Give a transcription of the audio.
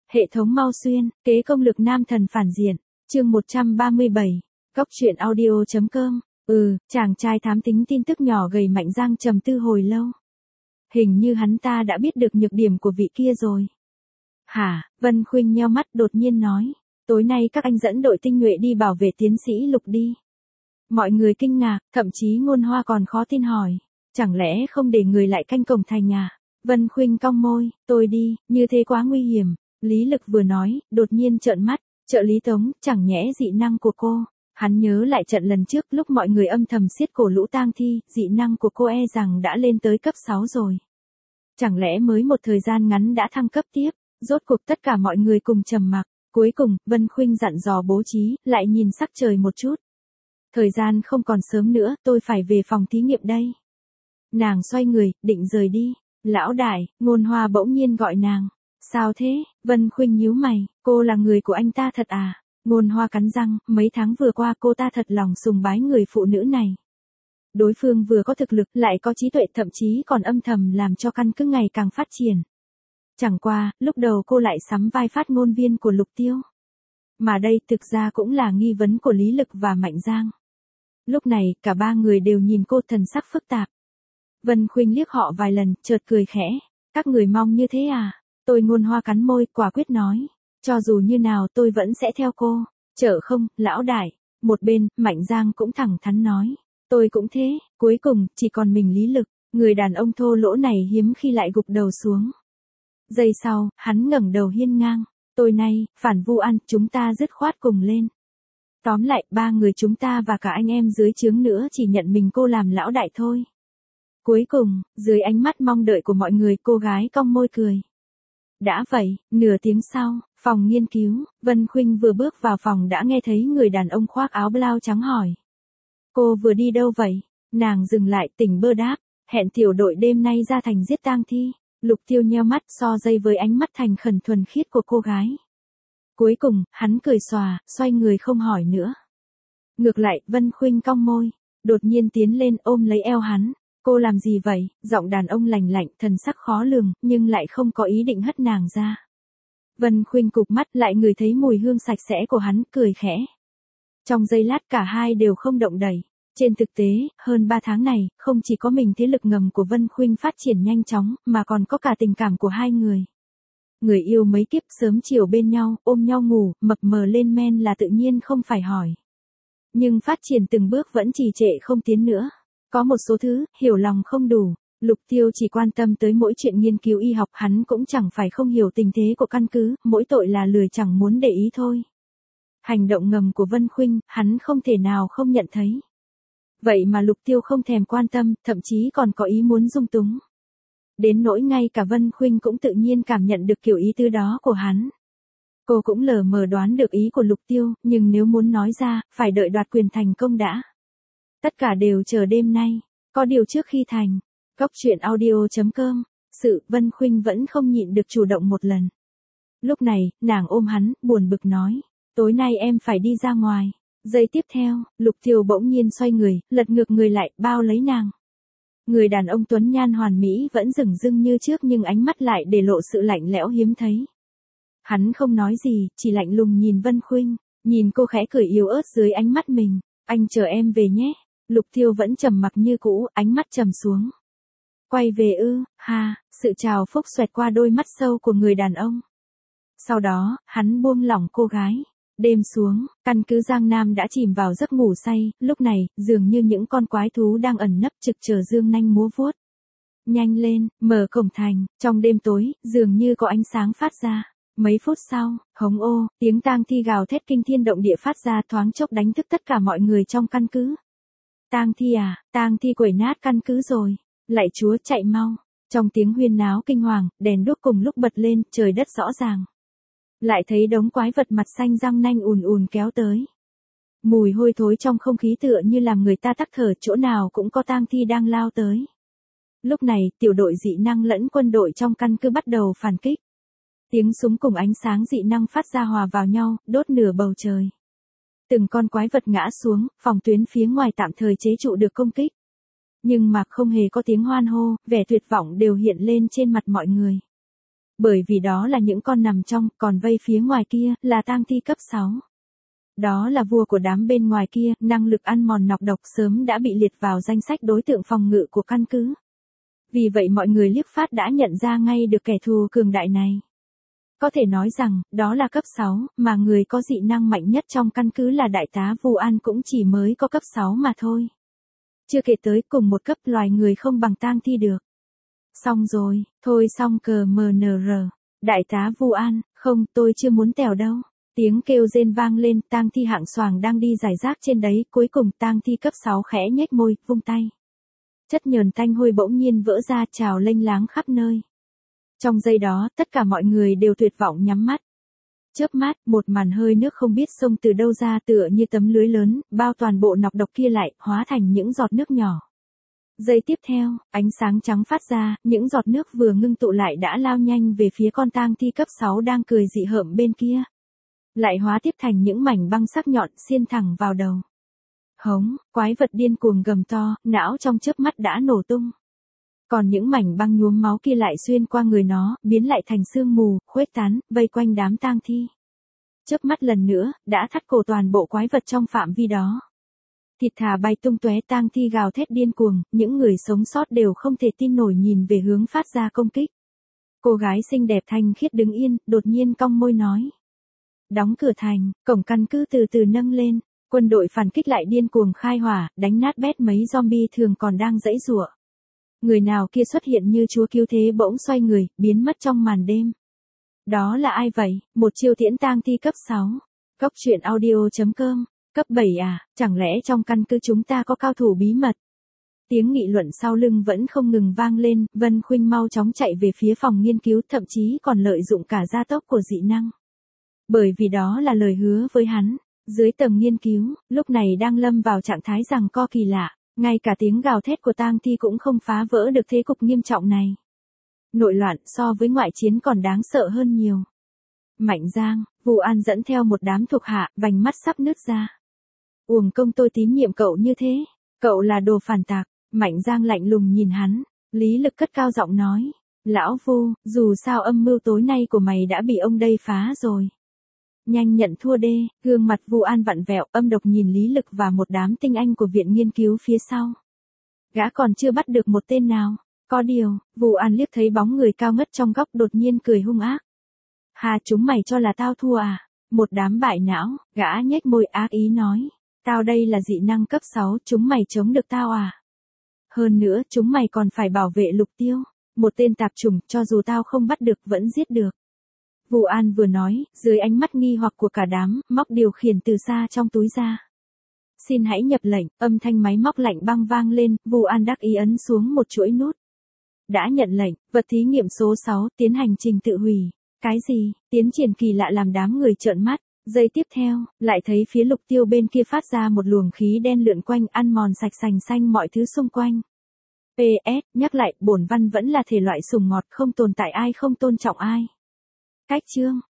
Hệ thống Mau Xuyên, kế công lực nam thần phản diện, chương 137, Góc truyện audio.com. Chàng trai thám tính tin tức nhỏ gầy Mạnh Giang trầm tư hồi lâu. Hình như hắn ta đã biết được nhược điểm của vị kia rồi. Hả? Vân Khuynh nheo mắt đột nhiên nói. Tối nay các anh dẫn đội tinh nhuệ đi bảo vệ tiến sĩ Lục đi. Mọi người kinh ngạc, thậm chí Ngôn Hoa còn khó tin hỏi. Chẳng lẽ không để người lại canh cổng thành à? Vân Khuynh cong môi, tôi đi, như thế quá nguy hiểm. Lý Lực vừa nói, đột nhiên trợn mắt, trợ lý Tống, chẳng nhẽ dị năng của cô. Hắn nhớ lại trận lần trước lúc mọi người âm thầm siết cổ Lũ Tang Thi, dị năng của cô rằng đã lên tới cấp 6 rồi. Chẳng lẽ mới một thời gian ngắn đã thăng cấp tiếp, rốt cuộc tất cả mọi người cùng trầm mặc. Cuối cùng, Vân Khuynh dặn dò bố trí, lại nhìn sắc trời một chút. Thời gian không còn sớm nữa, tôi phải về phòng thí nghiệm đây. Nàng xoay người, định rời đi. Lão đại, Ngôn Hoa bỗng nhiên gọi nàng. Sao thế? Vân Khuynh nhíu mày, cô là người của anh ta thật à? Ngôn Hoa cắn răng, mấy tháng vừa qua cô ta thật lòng sùng bái người phụ nữ này. Đối phương vừa có thực lực, lại có trí tuệ, thậm chí còn âm thầm làm cho căn cứ ngày càng phát triển. Chẳng qua, lúc đầu cô lại sắm vai phát ngôn viên của Lục Tiêu. Mà đây thực ra cũng là nghi vấn của Lý Lực và Mạnh Giang. Lúc này, cả ba người đều nhìn cô thần sắc phức tạp. Vân Khuynh liếc họ vài lần, chợt cười khẽ. Các người mong như thế à? Tôi Ngôn Hoa cắn môi, quả quyết nói. Cho dù như nào tôi vẫn sẽ theo cô. Chở không, lão đại. Một bên, Mạnh Giang cũng thẳng thắn nói. Tôi cũng thế. Cuối cùng, chỉ còn mình Lý Lực. Người đàn ông thô lỗ này hiếm khi lại gục đầu xuống. Giây sau, hắn ngẩng đầu hiên ngang. Tối nay, Phản Vu An, chúng ta dứt khoát cùng lên. Tóm lại, ba người chúng ta và cả anh em dưới trướng nữa chỉ nhận mình cô làm lão đại thôi. Cuối cùng, dưới ánh mắt mong đợi của mọi người, cô gái cong môi cười. Đã vậy, nửa tiếng sau, phòng nghiên cứu, Vân Khuynh vừa bước vào phòng đã nghe thấy người đàn ông khoác áo blau trắng hỏi. Cô vừa đi đâu vậy? Nàng dừng lại, tỉnh bơ đáp, hẹn tiểu đội đêm nay ra thành giết tang thi. Lục Tiêu nheo mắt so dây với ánh mắt thành khẩn thuần khiết của cô gái. Cuối cùng, hắn cười xòa, xoay người không hỏi nữa. Ngược lại, Vân Khuynh cong môi, đột nhiên tiến lên ôm lấy eo hắn. Cô làm gì vậy? Giọng đàn ông lành lạnh, thần sắc khó lường, nhưng lại không có ý định hất nàng ra. Vân Khuynh cụp mắt lại ngửi thấy mùi hương sạch sẽ của hắn, cười khẽ. Trong giây lát cả hai đều không động đậy. Trên thực tế, hơn 3 tháng này, không chỉ có mình thế lực ngầm của Vân Khuynh phát triển nhanh chóng, mà còn có cả tình cảm của hai người. Người yêu mấy kiếp sớm chiều bên nhau, ôm nhau ngủ, mập mờ lên men là tự nhiên không phải hỏi. Nhưng phát triển từng bước vẫn trì trệ không tiến nữa. Có một số thứ, hiểu lòng không đủ. Lục Tiêu chỉ quan tâm tới mỗi chuyện nghiên cứu y học, hắn cũng chẳng phải không hiểu tình thế của căn cứ, mỗi tội là lười chẳng muốn để ý thôi. Hành động ngầm của Vân Khuynh, hắn không thể nào không nhận thấy. Vậy mà Lục Tiêu không thèm quan tâm, thậm chí còn có ý muốn dung túng. Đến nỗi ngay cả Vân Khuynh cũng tự nhiên cảm nhận được kiểu ý tứ đó của hắn. Cô cũng lờ mờ đoán được ý của Lục Tiêu, nhưng nếu muốn nói ra, phải đợi đoạt quyền thành công đã. Tất cả đều chờ đêm nay. Có điều trước khi thành. Góc truyện audio.com. Vân Khuynh vẫn không nhịn được chủ động một lần. Lúc này, nàng ôm hắn, buồn bực nói. Tối nay em phải đi ra ngoài. Giây tiếp theo, Lục Tiêu bỗng nhiên xoay người, lật ngược người lại, bao lấy nàng. Người đàn ông tuấn nhan hoàn mỹ vẫn dửng dưng như trước nhưng ánh mắt lại để lộ sự lạnh lẽo hiếm thấy. Hắn không nói gì, chỉ lạnh lùng nhìn Vân Khuynh, nhìn cô khẽ cười yếu ớt dưới ánh mắt mình. Anh chờ em về nhé. Lục Tiêu vẫn trầm mặc như cũ, ánh mắt trầm xuống. Quay về ư? Sự trào phúc xoẹt qua đôi mắt sâu của người đàn ông. Sau đó, hắn buông lỏng cô gái. Đêm xuống, căn cứ Giang Nam đã chìm vào giấc ngủ say, lúc này, dường như những con quái thú đang ẩn nấp trực chờ dương nanh múa vuốt. Nhanh lên, mở cổng thành, trong đêm tối, dường như có ánh sáng phát ra. Mấy phút sau, hống ô, tiếng tang thi gào thét kinh thiên động địa phát ra thoáng chốc đánh thức tất cả mọi người trong căn cứ. Tang thi à, tang thi quẩy nát căn cứ rồi. Lạy Chúa chạy mau. Trong tiếng huyên náo kinh hoàng, đèn đuốc cùng lúc bật lên, trời đất rõ ràng. Lại thấy đống quái vật mặt xanh răng nanh ùn ùn kéo tới. Mùi hôi thối trong không khí tựa như làm người ta tắc thở, chỗ nào cũng có tang thi đang lao tới. Lúc này, tiểu đội dị năng lẫn quân đội trong căn cứ bắt đầu phản kích. Tiếng súng cùng ánh sáng dị năng phát ra hòa vào nhau, đốt nửa bầu trời. Từng con quái vật ngã xuống, phòng tuyến phía ngoài tạm thời chế trụ được công kích. Nhưng mà không hề có tiếng hoan hô, vẻ tuyệt vọng đều hiện lên trên mặt mọi người. Bởi vì đó là những con nằm trong, còn vây phía ngoài kia, là tang thi cấp 6. Đó là vua của đám bên ngoài kia, năng lực ăn mòn nọc độc sớm đã bị liệt vào danh sách đối tượng phòng ngự của căn cứ. Vì vậy mọi người liếc phát đã nhận ra ngay được kẻ thù cường đại này. Có thể nói rằng, đó là cấp 6, mà người có dị năng mạnh nhất trong căn cứ là đại tá Vu An cũng chỉ mới có cấp 6 mà thôi. Chưa kể tới cùng một cấp loài người không bằng tang thi được. Xong rồi, thôi xong cờ MNR. Đại tá Vu An, không, tôi chưa muốn tèo đâu. Tiếng kêu rên vang lên, tang thi hạng xoàng đang đi giải rác trên đấy, cuối cùng tang thi cấp 6 khẽ nhếch môi, vung tay. Chất nhờn tanh hôi bỗng nhiên vỡ ra trào lênh láng khắp nơi. Trong giây đó, tất cả mọi người đều tuyệt vọng nhắm mắt. Chớp mắt, một màn hơi nước không biết xông từ đâu ra tựa như tấm lưới lớn, bao toàn bộ nọc độc kia lại, hóa thành những giọt nước nhỏ. Giây tiếp theo, ánh sáng trắng phát ra, những giọt nước vừa ngưng tụ lại đã lao nhanh về phía con tang thi cấp 6 đang cười dị hợm bên kia. Lại hóa tiếp thành những mảnh băng sắc nhọn xiên thẳng vào đầu. Hống, quái vật điên cuồng gầm to, não trong chớp mắt đã nổ tung. Còn những mảnh băng nhuốm máu kia lại xuyên qua người nó, biến lại thành sương mù, khuếch tán, vây quanh đám tang thi. Chớp mắt lần nữa, đã thắt cổ toàn bộ quái vật trong phạm vi đó. Thịt thà bay tung tóe, tang thi gào thét điên cuồng, những người sống sót đều không thể tin nổi nhìn về hướng phát ra công kích. Cô gái xinh đẹp thanh khiết đứng yên, đột nhiên cong môi nói. Đóng cửa thành, cổng căn cứ từ từ nâng lên, quân đội phản kích lại điên cuồng khai hỏa, đánh nát bét mấy zombie thường còn đang giãy giụa. Người nào kia xuất hiện như chúa cứu thế bỗng xoay người, biến mất trong màn đêm. Đó là ai vậy? Một chiêu tiễn tang thi cấp 6. Góc truyện audio.com. Cấp 7 à, chẳng lẽ trong căn cứ chúng ta có cao thủ bí mật? Tiếng nghị luận sau lưng vẫn không ngừng vang lên, Vân Khuynh mau chóng chạy về phía phòng nghiên cứu, thậm chí còn lợi dụng cả gia tốc của dị năng. Bởi vì đó là lời hứa với hắn. Dưới tầm nghiên cứu, lúc này đang lâm vào trạng thái giằng co kỳ lạ, ngay cả tiếng gào thét của tang thi cũng không phá vỡ được thế cục nghiêm trọng này. Nội loạn so với ngoại chiến còn đáng sợ hơn nhiều. Mạnh Giang, Vu An dẫn theo một đám thuộc hạ, vành mắt sắp nứt ra. Uổng công tôi tín nhiệm cậu như thế, cậu là đồ phản tạc. Mạnh Giang lạnh lùng nhìn hắn, Lý Lực cất cao giọng nói, lão Vu, dù sao âm mưu tối nay của mày đã bị ông đây phá rồi. Nhanh nhận thua đê, gương mặt Vu An vặn vẹo, âm độc nhìn Lý Lực và một đám tinh anh của viện nghiên cứu phía sau. Gã còn chưa bắt được một tên nào. Có điều, Vu An liếc thấy bóng người cao ngất trong góc đột nhiên cười hung ác. Hà, chúng mày cho là tao thua à? Một đám bại não, gã nhếch môi ác ý nói. Tao đây là dị năng cấp 6, chúng mày chống được tao à? Hơn nữa, chúng mày còn phải bảo vệ Lục Tiêu. Một tên tạp chủng, cho dù tao không bắt được vẫn giết được. Vu An vừa nói, dưới ánh mắt nghi hoặc của cả đám, móc điều khiển từ xa trong túi ra. Xin hãy nhập lệnh, âm thanh máy móc lạnh băng vang lên, Vu An đắc ý ấn xuống một chuỗi nút. Đã nhận lệnh, vật thí nghiệm số 6, tiến hành trình tự hủy. Cái gì? Tiến triển kỳ lạ làm đám người trợn mắt. Giây tiếp theo, lại thấy phía Lục Tiêu bên kia phát ra một luồng khí đen lượn quanh, ăn mòn sạch sành xanh mọi thứ xung quanh. PS, nhắc lại, bổn văn vẫn là thể loại sùng ngọt, không tồn tại ai không tôn trọng ai. Cách chương